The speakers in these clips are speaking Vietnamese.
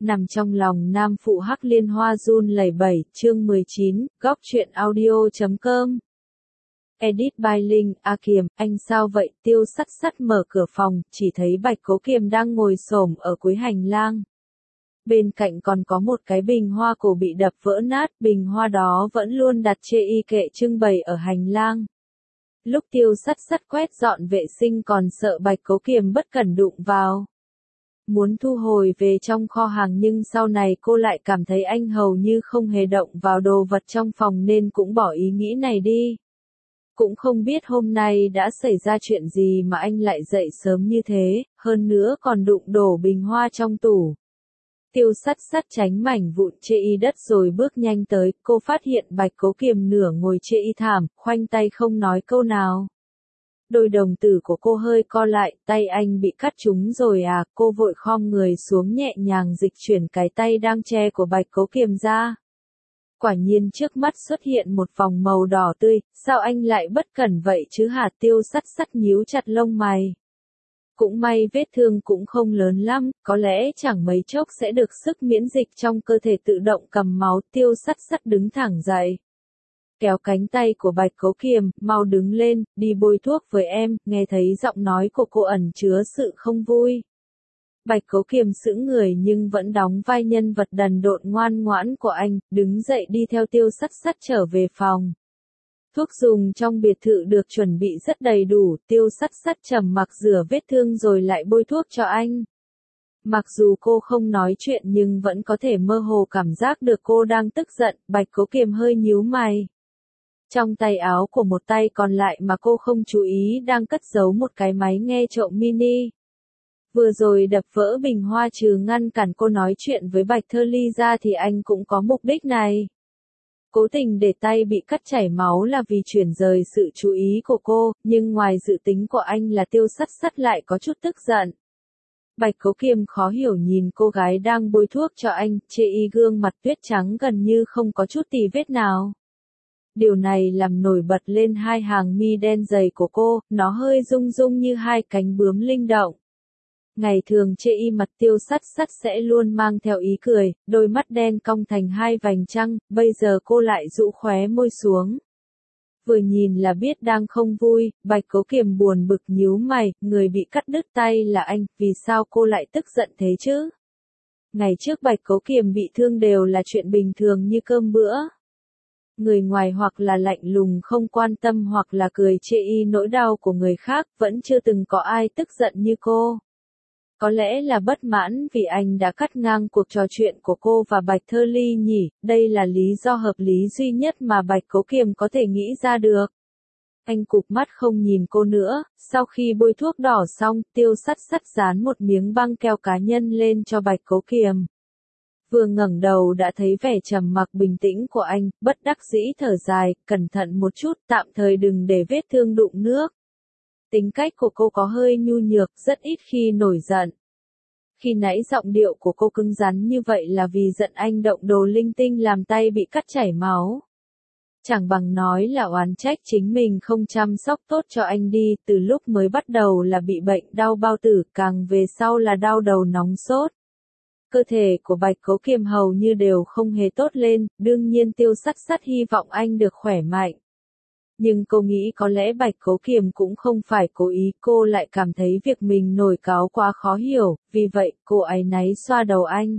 Nằm trong lòng nam phụ hắc liên hoa run lẩy bẩy, chương 19, góc truyện audio.com. Edit by Linh, A Kiềm, anh sao vậy? Tiêu Sắt Sắt mở cửa phòng, chỉ thấy Bạch Cố Kiềm đang ngồi xổm ở cuối hành lang. Bên cạnh còn có một cái bình hoa cổ bị đập vỡ nát, bình hoa đó vẫn luôn đặt chê y kệ trưng bày ở hành lang. Lúc Tiêu Sắt Sắt quét dọn vệ sinh còn sợ Bạch Cố Kiềm bất cẩn đụng vào. Muốn thu hồi về trong kho hàng nhưng sau này cô lại cảm thấy anh hầu như không hề động vào đồ vật trong phòng nên cũng bỏ ý nghĩ này đi. Cũng không biết hôm nay đã xảy ra chuyện gì mà anh lại dậy sớm như thế, hơn nữa còn đụng đổ bình hoa trong tủ. Tiêu Sắt Sắt tránh mảnh vụn chê y đất rồi bước nhanh tới, cô phát hiện Bạch Cố Kiềm nửa ngồi chê y thảm, khoanh tay không nói câu nào. Đôi đồng tử của cô hơi co lại, tay anh bị cắt trúng rồi à, cô vội khom người xuống nhẹ nhàng dịch chuyển cái tay đang che của Bạch Cố Kiềm ra. Quả nhiên trước mắt xuất hiện một vòng màu đỏ tươi, sao anh lại bất cẩn vậy chứ hả? Tiêu Sắt Sắt nhíu chặt lông mày. Cũng may vết thương cũng không lớn lắm, có lẽ chẳng mấy chốc sẽ được sức miễn dịch trong cơ thể tự động cầm máu. Tiêu Sắt Sắt đứng thẳng dậy. Kéo cánh tay của Bạch Cố Kiềm, mau đứng lên, đi bôi thuốc với em, nghe thấy giọng nói của cô ẩn chứa sự không vui. Bạch Cố Kiềm sững người nhưng vẫn đóng vai nhân vật đần độn ngoan ngoãn của anh, đứng dậy đi theo Tiêu Sắt Sắt trở về phòng. Thuốc dùng trong biệt thự được chuẩn bị rất đầy đủ, Tiêu Sắt Sắt trầm mặc rửa vết thương rồi lại bôi thuốc cho anh. Mặc dù cô không nói chuyện nhưng vẫn có thể mơ hồ cảm giác được cô đang tức giận, Bạch Cố Kiềm hơi nhíu mày. Trong tay áo của một tay còn lại mà cô không chú ý đang cất giấu một cái máy nghe trộm mini. Vừa rồi đập vỡ bình hoa trừ ngăn cản cô nói chuyện với Bạch Thơ Ly ra thì anh cũng có mục đích này. Cố tình để tay bị cắt chảy máu là vì chuyển rời sự chú ý của cô, nhưng ngoài dự tính của anh là Tiêu Sắt Sắt lại có chút tức giận. Bạch Cố Kiềm khó hiểu nhìn cô gái đang bôi thuốc cho anh, chê y gương mặt tuyết trắng gần như không có chút tì vết nào. Điều này làm nổi bật lên hai hàng mi đen dày của cô, nó hơi rung rung như hai cánh bướm linh động. Ngày thường chê y mặt Tiêu Sắt Sắt sẽ luôn mang theo ý cười, đôi mắt đen cong thành hai vành trăng, bây giờ cô lại rũ khóe môi xuống. Vừa nhìn là biết đang không vui, Bạch Cố Kiềm buồn bực nhíu mày, người bị cắt đứt tay là anh, vì sao cô lại tức giận thế chứ? Ngày trước Bạch Cố Kiềm bị thương đều là chuyện bình thường như cơm bữa. Người ngoài hoặc là lạnh lùng không quan tâm hoặc là cười chê y nỗi đau của người khác, vẫn chưa từng có ai tức giận như cô. Có lẽ là bất mãn vì anh đã cắt ngang cuộc trò chuyện của cô và Bạch Thơ Ly nhỉ, đây là lý do hợp lý duy nhất mà Bạch Cố Kiềm có thể nghĩ ra được. Anh cụp mắt không nhìn cô nữa, sau khi bôi thuốc đỏ xong, Tiêu Sắt Sắt dán một miếng băng keo cá nhân lên cho Bạch Cố Kiềm. Vừa ngẩng đầu đã thấy vẻ trầm mặc bình tĩnh của anh, bất đắc dĩ thở dài, cẩn thận một chút, tạm thời đừng để vết thương đụng nước. Tính cách của cô có hơi nhu nhược, rất ít khi nổi giận. Khi nãy giọng điệu của cô cứng rắn như vậy là vì giận anh động đồ linh tinh làm tay bị cắt chảy máu. Chẳng bằng nói là oán trách chính mình không chăm sóc tốt cho anh đi, từ lúc mới bắt đầu là bị bệnh đau bao tử, càng về sau là đau đầu nóng sốt. Cơ thể của Bạch Cố Kiềm hầu như đều không hề tốt lên, đương nhiên Tiêu Sắt Sắt hy vọng anh được khỏe mạnh. Nhưng cô nghĩ có lẽ Bạch Cố Kiềm cũng không phải cố ý, cô lại cảm thấy việc mình nổi cáu quá khó hiểu, vì vậy cô áy náy xoa đầu anh.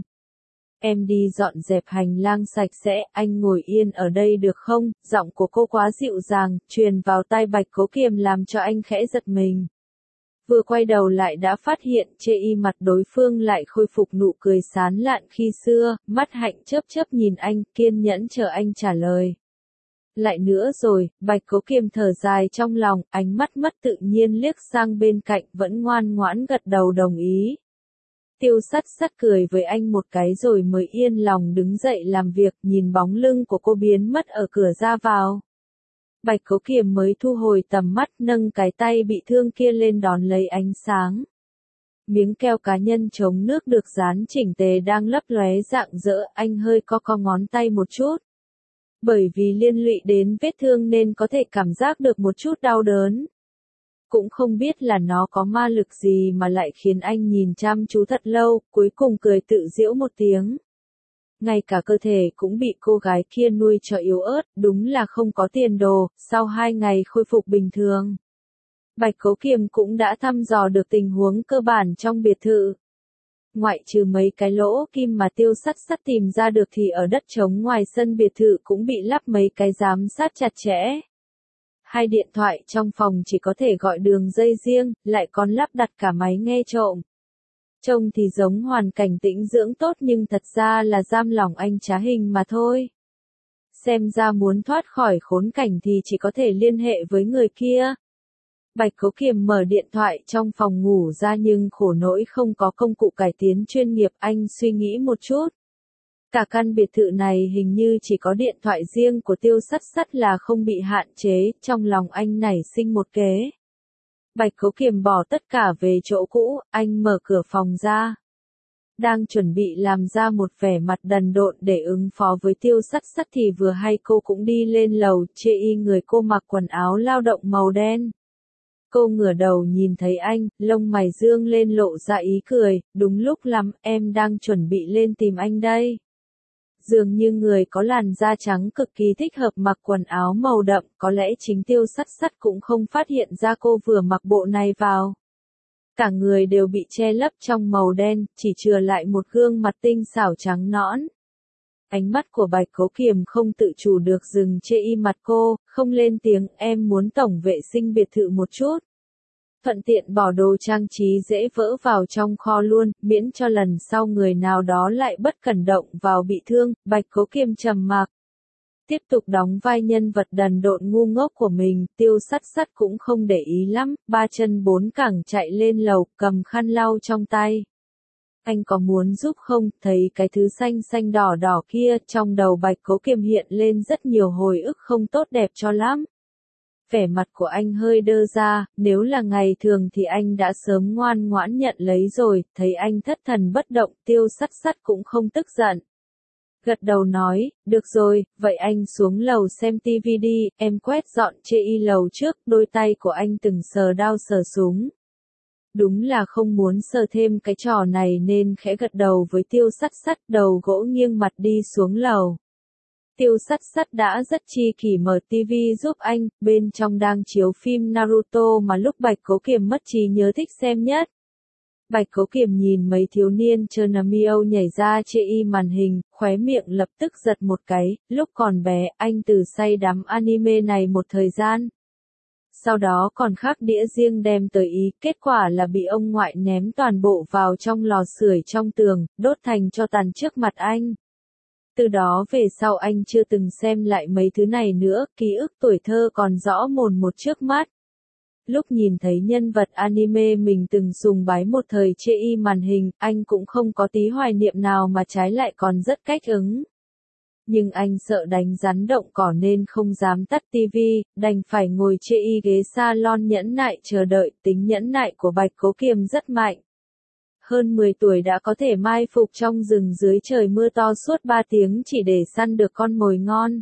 Em đi dọn dẹp hành lang sạch sẽ, anh ngồi yên ở đây được không? Giọng của cô quá dịu dàng, truyền vào tai Bạch Cố Kiềm làm cho anh khẽ giật mình. Vừa quay đầu lại đã phát hiện chê y mặt đối phương lại khôi phục nụ cười sán lạn khi xưa, mắt hạnh chớp chớp nhìn anh, kiên nhẫn chờ anh trả lời. Lại nữa rồi, Bạch Cố Kiềm thở dài trong lòng, ánh mắt mất tự nhiên liếc sang bên cạnh, vẫn ngoan ngoãn gật đầu đồng ý. Tiêu Sắt Sắt cười với anh một cái rồi mới yên lòng đứng dậy làm việc, nhìn bóng lưng của cô biến mất ở cửa ra vào. Bạch Cố Kiềm mới thu hồi tầm mắt, nâng cái tay bị thương kia lên đón lấy ánh sáng. Miếng keo cá nhân chống nước được dán chỉnh tề đang lấp lóe rạng rỡ, anh hơi co ngón tay một chút. Bởi vì liên lụy đến vết thương nên có thể cảm giác được một chút đau đớn. Cũng không biết là nó có ma lực gì mà lại khiến anh nhìn chăm chú thật lâu, cuối cùng cười tự giễu một tiếng. Ngay cả cơ thể cũng bị cô gái kia nuôi cho yếu ớt, đúng là không có tiền đồ, sau 2 ngày khôi phục bình thường. Bạch Cố Kiềm cũng đã thăm dò được tình huống cơ bản trong biệt thự. Ngoại trừ mấy cái lỗ kim mà Tiêu Sắt Sắt tìm ra được thì ở đất trống ngoài sân biệt thự cũng bị lắp mấy cái giám sát chặt chẽ. 2 điện thoại trong phòng chỉ có thể gọi đường dây riêng, lại còn lắp đặt cả máy nghe trộm. Trông thì giống hoàn cảnh tĩnh dưỡng tốt nhưng thật ra là giam lỏng anh trá hình mà thôi. Xem ra muốn thoát khỏi khốn cảnh thì chỉ có thể liên hệ với người kia. Bạch Cố Kiềm mở điện thoại trong phòng ngủ ra nhưng khổ nỗi không có công cụ cải tiến chuyên nghiệp, anh suy nghĩ một chút. Cả căn biệt thự này hình như chỉ có điện thoại riêng của Tiêu Sắt Sắt là không bị hạn chế, trong lòng anh nảy sinh một kế. Bạch Cố Kiềm bỏ tất cả về chỗ cũ, anh mở cửa phòng ra. Đang chuẩn bị làm ra một vẻ mặt đần độn để ứng phó với Tiêu Sắt Sắt thì vừa hay cô cũng đi lên lầu, chê y người cô mặc quần áo lao động màu đen. Cô ngửa đầu nhìn thấy anh, lông mày dương lên lộ ra ý cười, đúng lúc lắm, em đang chuẩn bị lên tìm anh đây. Dường như người có làn da trắng cực kỳ thích hợp mặc quần áo màu đậm, có lẽ chính Tiêu Sắt Sắt cũng không phát hiện ra cô vừa mặc bộ này vào. Cả người đều bị che lấp trong màu đen, chỉ chừa lại một gương mặt tinh xảo trắng nõn. Ánh mắt của Bạch Cố Kiềm không tự chủ được dừng chê y mặt cô, không lên tiếng, em muốn tổng vệ sinh biệt thự một chút. Thuận tiện bỏ đồ trang trí dễ vỡ vào trong kho luôn, miễn cho lần sau người nào đó lại bất cẩn động vào bị thương. Bạch Cố Kiềm trầm mặc. Tiếp tục đóng vai nhân vật đần độn ngu ngốc của mình, Tiêu Sắt Sắt cũng không để ý lắm, 3 chân 4 cẳng chạy lên lầu, cầm khăn lau trong tay. Anh có muốn giúp không? Thấy cái thứ xanh xanh đỏ đỏ kia, trong đầu Bạch Cố Kiềm hiện lên rất nhiều hồi ức không tốt đẹp cho lắm. Vẻ mặt của anh hơi đơ ra, nếu là ngày thường thì anh đã sớm ngoan ngoãn nhận lấy rồi, thấy anh thất thần bất động, Tiêu Sắt Sắt cũng không tức giận. Gật đầu nói, được rồi, vậy anh xuống lầu xem tivi đi, em quét dọn chê y lầu trước, đôi tay của anh từng sờ đao sờ súng. Đúng là không muốn sờ thêm cái trò này nên khẽ gật đầu với Tiêu Sắt Sắt, đầu gỗ nghiêng mặt đi xuống lầu. Tiêu Sắt Sắt đã rất chi kỷ mở tivi giúp anh, bên trong đang chiếu phim Naruto mà lúc Bạch Cố Kiềm mất trí nhớ thích xem nhất. Bạch Cố Kiềm nhìn mấy thiếu niên chơi Namio nhảy ra chê y màn hình, khóe miệng lập tức giật một cái, lúc còn bé anh từ say đắm anime này một thời gian. Sau đó còn khắc đĩa riêng đem tới Ý, kết quả là bị ông ngoại ném toàn bộ vào trong lò sưởi trong tường, đốt thành tro tàn trước mặt anh. Từ đó về sau anh chưa từng xem lại mấy thứ này nữa, ký ức tuổi thơ còn rõ mồn một trước mắt. Lúc nhìn thấy nhân vật anime mình từng sùng bái một thời chê y màn hình, anh cũng không có tí hoài niệm nào mà trái lại còn rất cách ứng. Nhưng anh sợ đánh rắn động cỏ nên không dám tắt tivi, đành phải ngồi chê y ghế salon nhẫn nại chờ đợi, tính nhẫn nại của Bạch Cố Kiềm rất mạnh. Hơn 10 tuổi đã có thể mai phục trong rừng dưới trời mưa to suốt 3 tiếng chỉ để săn được con mồi ngon.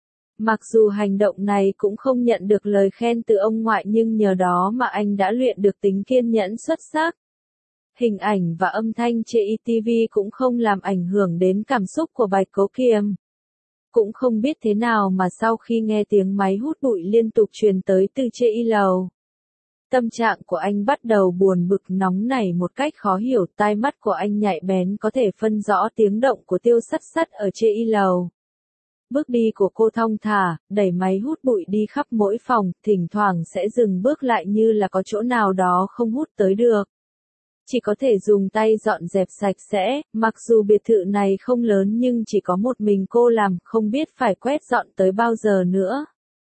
Mặc dù hành động này cũng không nhận được lời khen từ ông ngoại nhưng nhờ đó mà anh đã luyện được tính kiên nhẫn xuất sắc. Hình ảnh và âm thanh trên ETV cũng không làm ảnh hưởng đến cảm xúc của Bạch Cố Kiềm. Cũng không biết thế nào mà sau khi nghe tiếng máy hút bụi liên tục truyền tới từ trên y lầu. Tâm trạng của anh bắt đầu buồn bực nóng nảy một cách khó hiểu, tai mắt của anh nhạy bén có thể phân rõ tiếng động của Tiêu Sắt Sắt ở trên y lầu. Bước đi của cô thong thả, đẩy máy hút bụi đi khắp mỗi phòng, thỉnh thoảng sẽ dừng bước lại như là có chỗ nào đó không hút tới được. Chỉ có thể dùng tay dọn dẹp sạch sẽ, mặc dù biệt thự này không lớn nhưng chỉ có một mình cô làm, không biết phải quét dọn tới bao giờ nữa.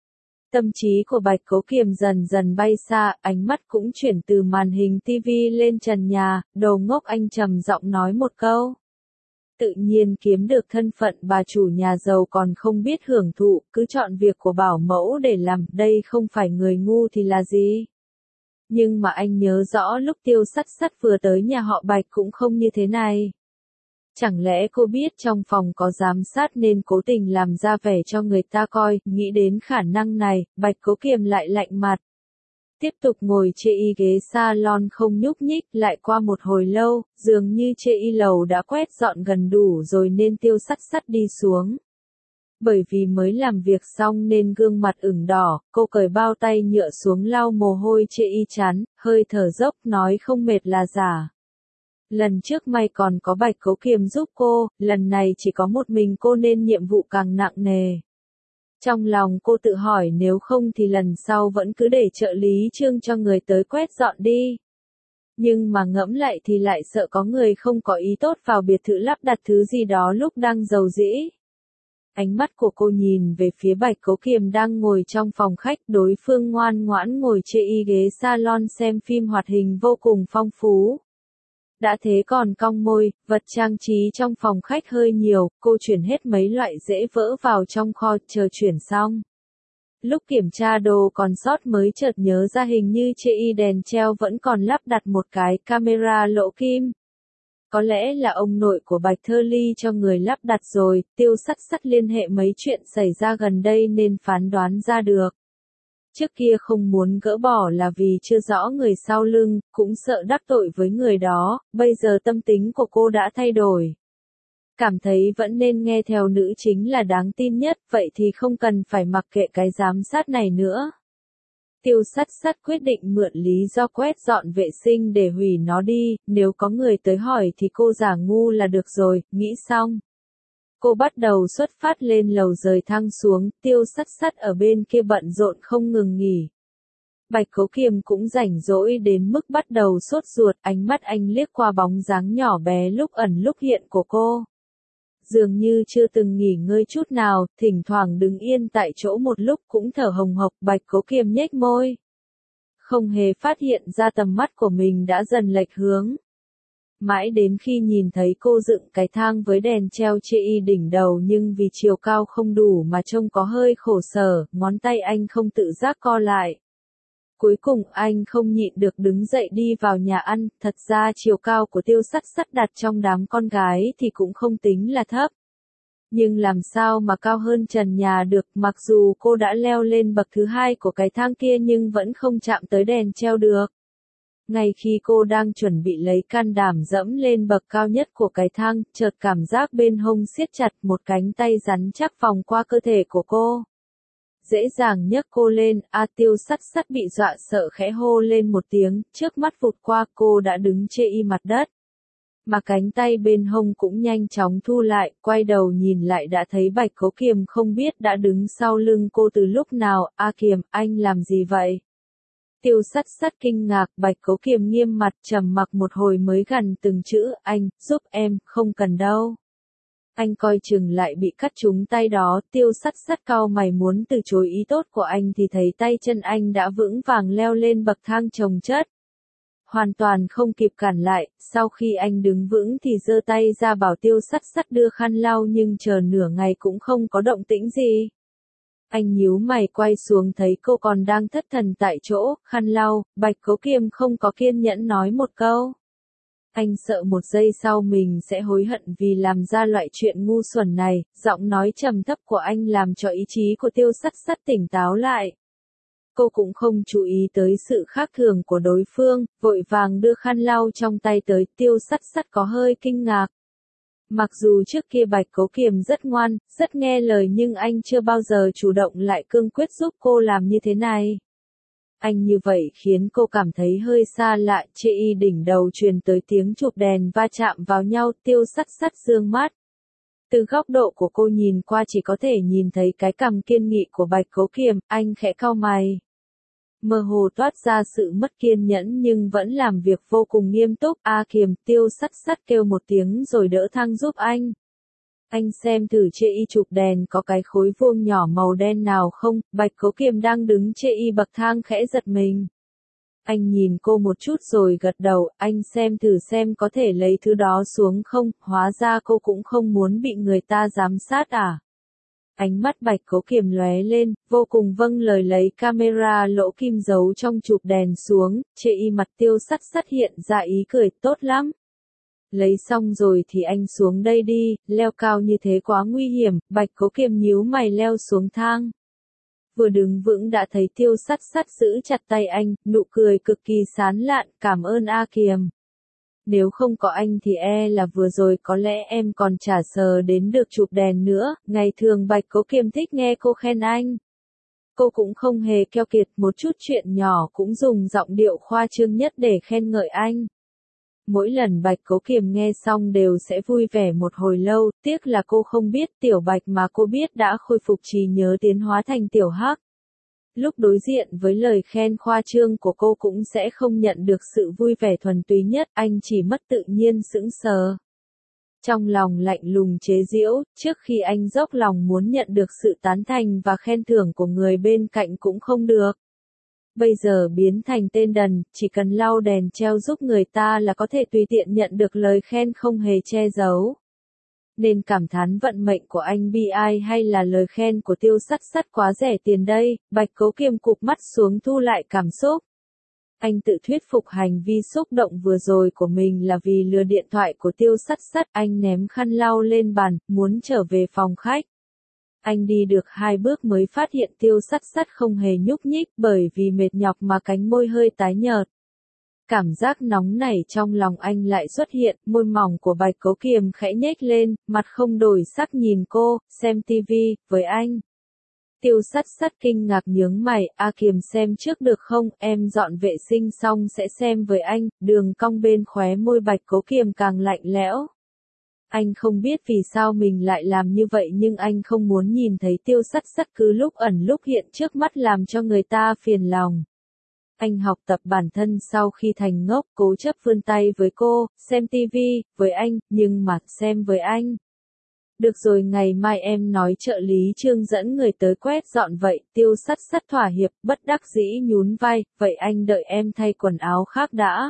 Tâm trí của Bạch Cố Kiềm dần dần bay xa, ánh mắt cũng chuyển từ màn hình tivi lên trần nhà, đồ ngốc anh trầm giọng nói một câu. Tự nhiên kiếm được thân phận bà chủ nhà giàu còn không biết hưởng thụ, cứ chọn việc của bảo mẫu để làm, đây không phải người ngu thì là gì. Nhưng mà anh nhớ rõ lúc Tiêu Sắt Sắt vừa tới nhà họ Bạch cũng không như thế này. Chẳng lẽ cô biết trong phòng có giám sát nên cố tình làm ra vẻ cho người ta coi, nghĩ đến khả năng này, Bạch Cố Kiềm lại lạnh mặt. Tiếp tục ngồi chê y ghế salon không nhúc nhích, lại qua một hồi lâu, dường như chê y lầu đã quét dọn gần đủ rồi nên Tiêu Sắt Sắt đi xuống. Bởi vì mới làm việc xong nên gương mặt ửng đỏ, cô cởi bao tay nhựa xuống lau mồ hôi chê y chán, hơi thở dốc nói không mệt là giả. Lần trước may còn có Bạch Cấu Kiềm giúp cô, lần này chỉ có một mình cô nên nhiệm vụ càng nặng nề. Trong lòng cô tự hỏi nếu không thì lần sau vẫn cứ để trợ lý Trương cho người tới quét dọn đi. Nhưng mà ngẫm lại thì lại sợ có người không có ý tốt vào biệt thự lắp đặt thứ gì đó lúc đang rầu rĩ. Ánh mắt của cô nhìn về phía Bạch Cấu Kiềm đang ngồi trong phòng khách, đối phương ngoan ngoãn ngồi chê y ghế salon xem phim hoạt hình vô cùng phong phú. Đã thế còn cong môi, vật trang trí trong phòng khách hơi nhiều, cô chuyển hết mấy loại dễ vỡ vào trong kho, chờ chuyển xong. Lúc kiểm tra đồ còn sót mới chợt nhớ ra hình như chê y đèn treo vẫn còn lắp đặt một cái camera lỗ kim. Có lẽ là ông nội của Bạch Thơ Ly cho người lắp đặt rồi, Tiêu Sắt Sắt liên hệ mấy chuyện xảy ra gần đây nên phán đoán ra được. Trước kia không muốn gỡ bỏ là vì chưa rõ người sau lưng, cũng sợ đắc tội với người đó, bây giờ tâm tính của cô đã thay đổi. Cảm thấy vẫn nên nghe theo nữ chính là đáng tin nhất, vậy thì không cần phải mặc kệ cái giám sát này nữa. Tiêu Sắt Sắt quyết định mượn lý do quét dọn vệ sinh để hủy nó đi, nếu có người tới hỏi thì cô giả ngu là được rồi, nghĩ xong. Cô bắt đầu xuất phát lên lầu rời thang xuống, Tiêu Sắt Sắt ở bên kia bận rộn không ngừng nghỉ. Bạch Cấu Kiềm cũng rảnh rỗi đến mức bắt đầu sốt ruột, ánh mắt anh liếc qua bóng dáng nhỏ bé lúc ẩn lúc hiện của cô. Dường như chưa từng nghỉ ngơi chút nào, thỉnh thoảng đứng yên tại chỗ một lúc cũng thở hồng hộc, Bạch Cấu Kiềm nhếch môi. Không hề phát hiện ra tầm mắt của mình đã dần lệch hướng. Mãi đến khi nhìn thấy cô dựng cái thang với đèn treo chê y đỉnh đầu nhưng vì chiều cao không đủ mà trông có hơi khổ sở, ngón tay anh không tự giác co lại. Cuối cùng anh không nhịn được đứng dậy đi vào nhà ăn, thật ra chiều cao của Tiêu Sắt Sắt đặt trong đám con gái thì cũng không tính là thấp. Nhưng làm sao mà cao hơn trần nhà được, mặc dù cô đã leo lên bậc thứ hai của cái thang kia nhưng vẫn không chạm tới đèn treo được. Ngay khi cô đang chuẩn bị lấy can đảm dẫm lên bậc cao nhất của cái thang, chợt cảm giác bên hông siết chặt, một cánh tay rắn chắc vòng qua cơ thể của cô. Dễ dàng nhấc cô lên, Tiêu Sắt Sắt bị dọa sợ khẽ hô lên một tiếng, trước mắt vụt qua cô đã đứng chê y mặt đất. Mà cánh tay bên hông cũng nhanh chóng thu lại, quay đầu nhìn lại đã thấy Bạch Cấu Kiềm không biết đã đứng sau lưng cô từ lúc nào, Kiềm, anh làm gì vậy? Tiêu Sắt Sắt kinh ngạc, Bạch Cấu Kiềm nghiêm mặt trầm mặc một hồi mới gằn từng chữ, anh, giúp em, không cần đâu. Anh coi chừng lại bị cắt trúng tay đó, Tiêu Sắt Sắt cau mày muốn từ chối ý tốt của anh thì thấy tay chân anh đã vững vàng leo lên bậc thang chồng chất. Hoàn toàn không kịp cản lại, sau khi anh đứng vững thì giơ tay ra bảo Tiêu Sắt Sắt đưa khăn lau nhưng chờ nửa ngày cũng không có động tĩnh gì. Anh nhíu mày quay xuống thấy cô còn đang thất thần tại chỗ, khăn lau, Bạch Cấu Kiềm không có kiên nhẫn nói một câu. Anh sợ một giây sau mình sẽ hối hận vì làm ra loại chuyện ngu xuẩn này, giọng nói trầm thấp của anh làm cho ý chí của Tiêu Sắt Sắt tỉnh táo lại. Cô cũng không chú ý tới sự khác thường của đối phương, vội vàng đưa khăn lau trong tay tới, Tiêu Sắt Sắt có hơi kinh ngạc. Mặc dù trước kia Bạch Cấu Kiềm rất ngoan, rất nghe lời nhưng anh chưa bao giờ chủ động lại cương quyết giúp cô làm như thế này. Anh như vậy khiến cô cảm thấy hơi xa lạ, chê y đỉnh đầu truyền tới tiếng chụp đèn va chạm vào nhau, Tiêu Sắt Sắt dương mắt. Từ góc độ của cô nhìn qua chỉ có thể nhìn thấy cái cằm kiên nghị của Bạch Cấu Kiềm, anh khẽ cau mày. Mơ hồ toát ra sự mất kiên nhẫn nhưng vẫn làm việc vô cùng nghiêm túc, Kiềm, Tiêu Sắt Sắt kêu một tiếng rồi đỡ thang giúp anh. Anh xem thử chê y chụp đèn có cái khối vuông nhỏ màu đen nào không, Bạch Cấu Kiềm đang đứng chê y bậc thang khẽ giật mình. Anh nhìn cô một chút rồi gật đầu, anh xem thử xem có thể lấy thứ đó xuống không, hóa ra cô cũng không muốn bị người ta giám sát à. Ánh mắt Bạch Cấu Kiềm lóe lên, vô cùng vâng lời lấy camera lỗ kim giấu trong chụp đèn xuống, chê y mặt Tiêu Sắt Sắt hiện ra ý cười, tốt lắm. Lấy xong rồi thì anh xuống đây đi, leo cao như thế quá nguy hiểm, Bạch Cấu Kiềm nhíu mày leo xuống thang. Vừa đứng vững đã thấy Tiêu Sắt Sắt giữ chặt tay anh, nụ cười cực kỳ sán lạn, cảm ơn A Kiềm. Nếu không có anh thì là vừa rồi có lẽ em còn chả sờ đến được chụp đèn nữa, ngày thường Bạch Cố Kiềm thích nghe cô khen anh. Cô cũng không hề keo kiệt, một chút chuyện nhỏ cũng dùng giọng điệu khoa trương nhất để khen ngợi anh. Mỗi lần Bạch Cố Kiềm nghe xong đều sẽ vui vẻ một hồi lâu, tiếc là cô không biết Tiểu Bạch mà cô biết đã khôi phục trí nhớ tiến hóa thành Tiểu Hắc. Lúc đối diện với lời khen khoa trương của cô cũng sẽ không nhận được sự vui vẻ thuần túy nhất, anh chỉ mất tự nhiên sững sờ. Trong lòng lạnh lùng chế giễu, trước khi anh dốc lòng muốn nhận được sự tán thành và khen thưởng của người bên cạnh cũng không được. Bây giờ biến thành tên đần, chỉ cần lau đèn treo giúp người ta là có thể tùy tiện nhận được lời khen không hề che giấu. Nên cảm thán vận mệnh của anh bi ai hay là lời khen của Tiêu Sắt Sắt quá rẻ tiền đây, Bạch Cố Kiềm cụp mắt xuống thu lại cảm xúc. Anh tự thuyết phục hành vi xúc động vừa rồi của mình là vì lừa điện thoại của Tiêu Sắt Sắt, anh ném khăn lau lên bàn, muốn trở về phòng khách. Anh đi được 2 bước mới phát hiện Tiêu Sắt Sắt không hề nhúc nhích bởi vì mệt nhọc mà cánh môi hơi tái nhợt. Cảm giác nóng nảy trong lòng anh lại xuất hiện, môi mỏng của Bạch Cố Kiềm khẽ nhếch lên, mặt không đổi sắc nhìn cô, xem tivi, với anh. Tiêu Sắt Sắt kinh ngạc nhướng mày, A Kiềm xem trước được không, em dọn vệ sinh xong sẽ xem với anh, đường cong bên khóe môi Bạch Cố Kiềm càng lạnh lẽo. Anh không biết vì sao mình lại làm như vậy nhưng anh không muốn nhìn thấy Tiêu Sắt Sắt cứ lúc ẩn lúc hiện trước mắt làm cho người ta phiền lòng. Anh học tập bản thân sau khi thành ngốc, cố chấp vươn tay với cô, xem tivi, với anh, nhưng mà xem với anh. Được rồi, ngày mai em nói trợ lý Trương dẫn người tới quét dọn vậy, Tiêu Sắt Sắt thỏa hiệp, bất đắc dĩ nhún vai, vậy anh đợi em thay quần áo khác đã.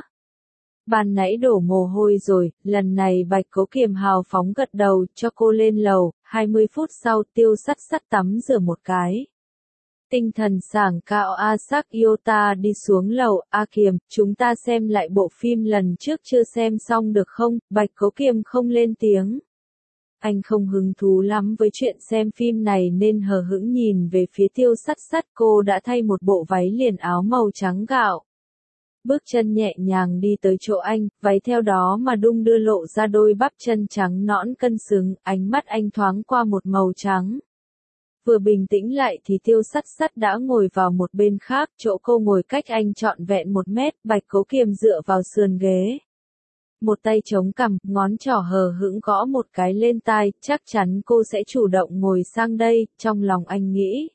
Ban nãy đổ mồ hôi rồi, lần này Bạch Cố Kiềm hào phóng gật đầu, cho cô lên lầu, 20 phút sau Tiêu Sắt Sắt tắm rửa một cái. Tinh thần sảng cao Asak Yota đi xuống lầu, A Kiềm, chúng ta xem lại bộ phim lần trước chưa xem xong được không, Bạch Cố Kiềm không lên tiếng. Anh không hứng thú lắm với chuyện xem phim này nên hờ hững nhìn về phía Tiêu Sắt Sắt, cô đã thay một bộ váy liền áo màu trắng gạo. Bước chân nhẹ nhàng đi tới chỗ anh, váy theo đó mà đung đưa lộ ra đôi bắp chân trắng nõn cân xứng, ánh mắt anh thoáng qua một màu trắng. Vừa bình tĩnh lại thì Tiêu Sắt Sắt đã ngồi vào một bên khác, chỗ cô ngồi cách anh trọn vẹn 1 mét, Bạch Cố Kiềm dựa vào sườn ghế. Một tay chống cằm, ngón trỏ hờ hững gõ một cái lên tai, chắc chắn cô sẽ chủ động ngồi sang đây, trong lòng anh nghĩ.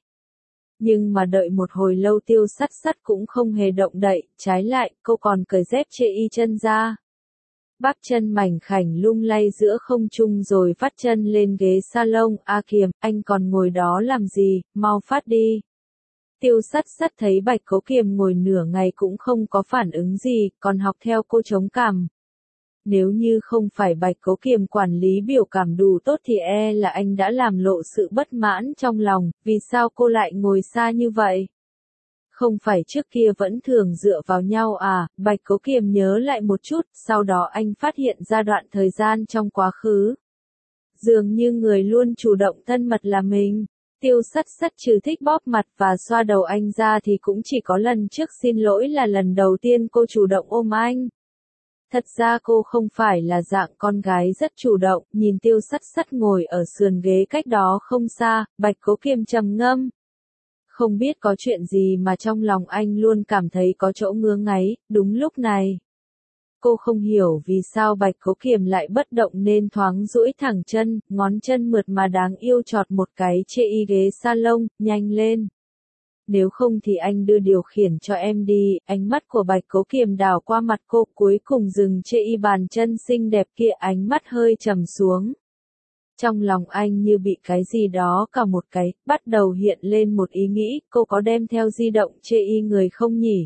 Nhưng mà đợi một hồi lâu Tiêu Sắt Sắt cũng không hề động đậy, trái lại, cô còn cởi dép chê y chân ra. Bắp chân mảnh khảnh lung lay giữa không trung rồi vắt chân lên ghế salon, A Kiềm, anh còn ngồi đó làm gì, mau phát đi. Tiêu Sắt Sắt thấy Bạch Cố Kiềm ngồi nửa ngày cũng không có phản ứng gì, còn học theo cô chống cằm. Nếu như không phải Bạch Cố Kiềm quản lý biểu cảm đủ tốt thì là anh đã làm lộ sự bất mãn trong lòng, vì sao cô lại ngồi xa như vậy? Không phải trước kia vẫn thường dựa vào nhau à, Bạch Cố Kiềm nhớ lại một chút, sau đó anh phát hiện ra đoạn thời gian trong quá khứ. Dường như người luôn chủ động thân mật là mình. Tiêu Sắt Sắt trừ thích bóp mặt và xoa đầu anh ra thì cũng chỉ có lần trước xin lỗi là lần đầu tiên cô chủ động ôm anh. Thật ra cô không phải là dạng con gái rất chủ động, nhìn Tiêu Sắt Sắt ngồi ở sườn ghế cách đó không xa, Bạch Cố Kiềm trầm ngâm. Không biết có chuyện gì mà trong lòng anh luôn cảm thấy có chỗ ngứa ngáy, đúng lúc này. Cô không hiểu vì sao Bạch Cố Kiềm lại bất động nên thoáng duỗi thẳng chân, ngón chân mượt mà đáng yêu chọt một cái chê y ghế salon, nhanh lên. Nếu không thì anh đưa điều khiển cho em đi, ánh mắt của Bạch Cố Kiềm đảo qua mặt cô cuối cùng dừng chê y bàn chân xinh đẹp kia, ánh mắt hơi trầm xuống. Trong lòng anh như bị cái gì đó cả một cái, bắt đầu hiện lên một ý nghĩ, cô có đem theo di động chê y người không nhỉ?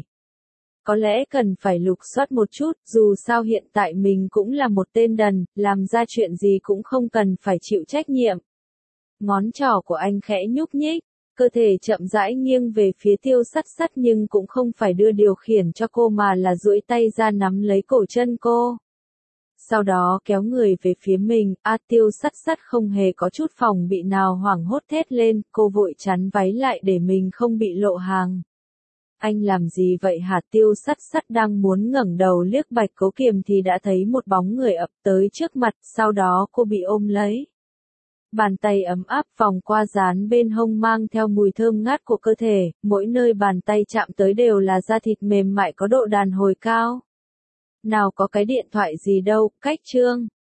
Có lẽ cần phải lục soát một chút, dù sao hiện tại mình cũng là một tên đần, làm ra chuyện gì cũng không cần phải chịu trách nhiệm. Ngón trỏ của anh khẽ nhúc nhích, cơ thể chậm rãi nghiêng về phía Tiêu Sắt Sắt nhưng cũng không phải đưa điều khiển cho cô mà là duỗi tay ra nắm lấy cổ chân cô. sau đó kéo người về phía mình, Tiêu Sắt Sắt không hề có chút phòng bị nào hoảng hốt thét lên, cô vội chắn váy lại để mình không bị lộ hàng. Anh làm gì vậy hả? Tiêu Sắt Sắt đang muốn ngẩng đầu liếc Bạch Cố Kiềm thì đã thấy một bóng người ập tới trước mặt, sau đó cô bị ôm lấy. Bàn tay ấm áp vòng qua dán bên hông mang theo mùi thơm ngát của cơ thể, mỗi nơi bàn tay chạm tới đều là da thịt mềm mại có độ đàn hồi cao. Nào có cái điện thoại gì đâu, cách chương.